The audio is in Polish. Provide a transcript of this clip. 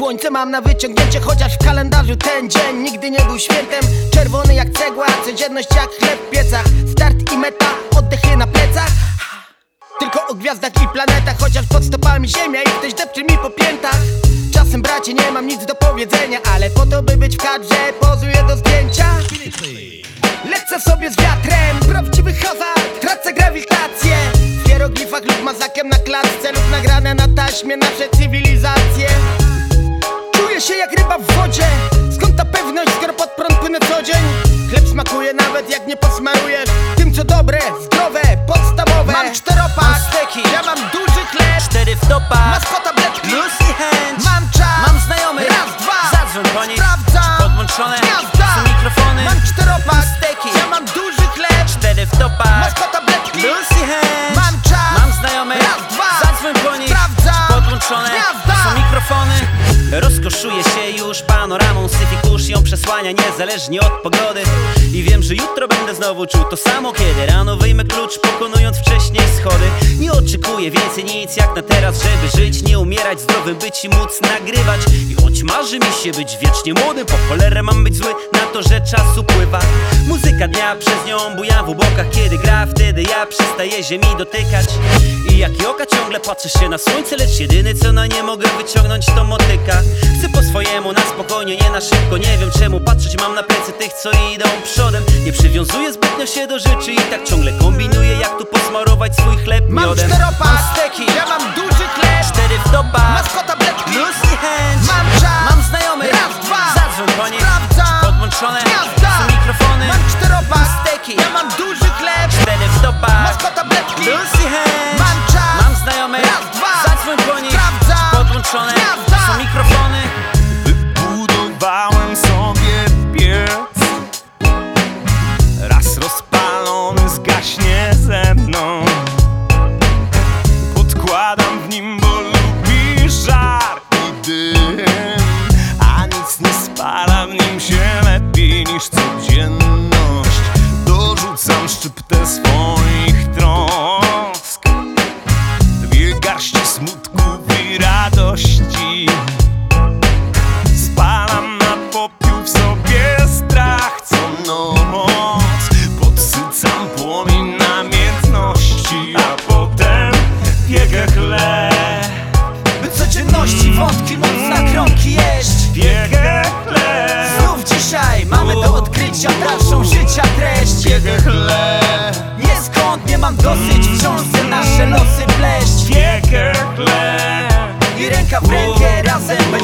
Słońce mam na wyciągnięcie, chociaż w kalendarzu ten dzień nigdy nie był świętem. Czerwony jak cegła, codzienność jak chleb w piecach. Start i meta, oddechy na plecach. Tylko o gwiazdach i planetach, chociaż pod stopami ziemia i ktoś depcze mi po piętach. Czasem bracie nie mam nic do powiedzenia, ale po to by być w kadrze pozuję do zdjęcia. Lecę sobie z wiatrem, prawdziwy hazard, tracę grawitację. W hieroglifach lub mazakiem na klatce lub nagrane na taśmie nasze cywilizacje. Czuję się jak ryba w wodzie, skąd ta pewność, skoro pod prąd płynę co dzień? Chleb smakuje nawet jak nie posmarujesz tym co dobre, zdrowe, podstawowe. Mam czteropak, mam steki, ja mam duży chleb, 4 w topach, masz tabletki, plus i chęć. mam czas, mam znajomych, raz, dwa, zadzwoń po nich, sprawdzam, podłączone gniazda, są mikrofony. mam czteropak, steki, ja mam duży chleb, 4 w topach, masz tabletki, plus i chęć. mam czas, mam znajomych, raz, dwa, zadzwoń po nich, sprawdzam, podłączone gniazda, są mikrofony. Rozkoszuję się już panoramą, syfik kurz ją przesłania niezależnie od pogody. I wiem, że jutro będę znowu czuł to samo, kiedy rano wyjmę klucz, pokonując wcześniej schody. Nie oczekuję więcej nic jak na teraz, żeby żyć, nie umierać, zdrowym być i móc nagrywać. I choć marzy mi się być wiecznie młodym, po cholerę mam być zły na to, że czas upływa. Muzyka dnia przez nią buja w obłokach, kiedy gra, wtedy ja przestaję ziemi dotykać. I jak joka ciągle patrzę się na słońce, lecz jedyny co na nie mogę wyciągnąć to motyka. Chcę po swojemu, na spokojnie, nie na szybko. Nie wiem czemu patrzeć mam na plecy tych co idą przodem. Nie przywiązuję zbytnio się do rzeczy i tak ciągle kombinuję jak tu posmarować swój chleb miodem. Mam czteropak, mam steki, ja mam duży chleb, 4 w topach, masz tabletki, plus i chęć. mam czas, mam znajomych, raz, dwa, zadzwoń po nich, sprawdzam, podłączone gniazda, są mikrofony. mam czteropak, steki, ja mam duży chleb, 4 w topach, masz tabletki, plus i chęć. mam czas, mam znajomych, raz, dwa, zadzwoń po nich, sprawdzam, podłączone gniazda, są mikrofony. Wybudowałem sobie piec, raz rozpalony zgaśnie ze mną. Podkładam w nim, bo lubi żar i dym, a nic nie spala w nim się lepiej niż codzienność. Dorzucam szczyptę swoich trosk, 2 garści smutków i radości. Spalam na popiół w sobie strach co noc, podsycam płomień namiętności, a potem piekę chleb, By codzienności wątki móc na kromki jeść. piekę chleb, Znów dzisiaj mamy do odkrycia dalszą życia treść. piekę chleb, Nie skąd nie mam dosyć, wciąż nasze losy pleść. piekę chleb. I ręka w rękę razem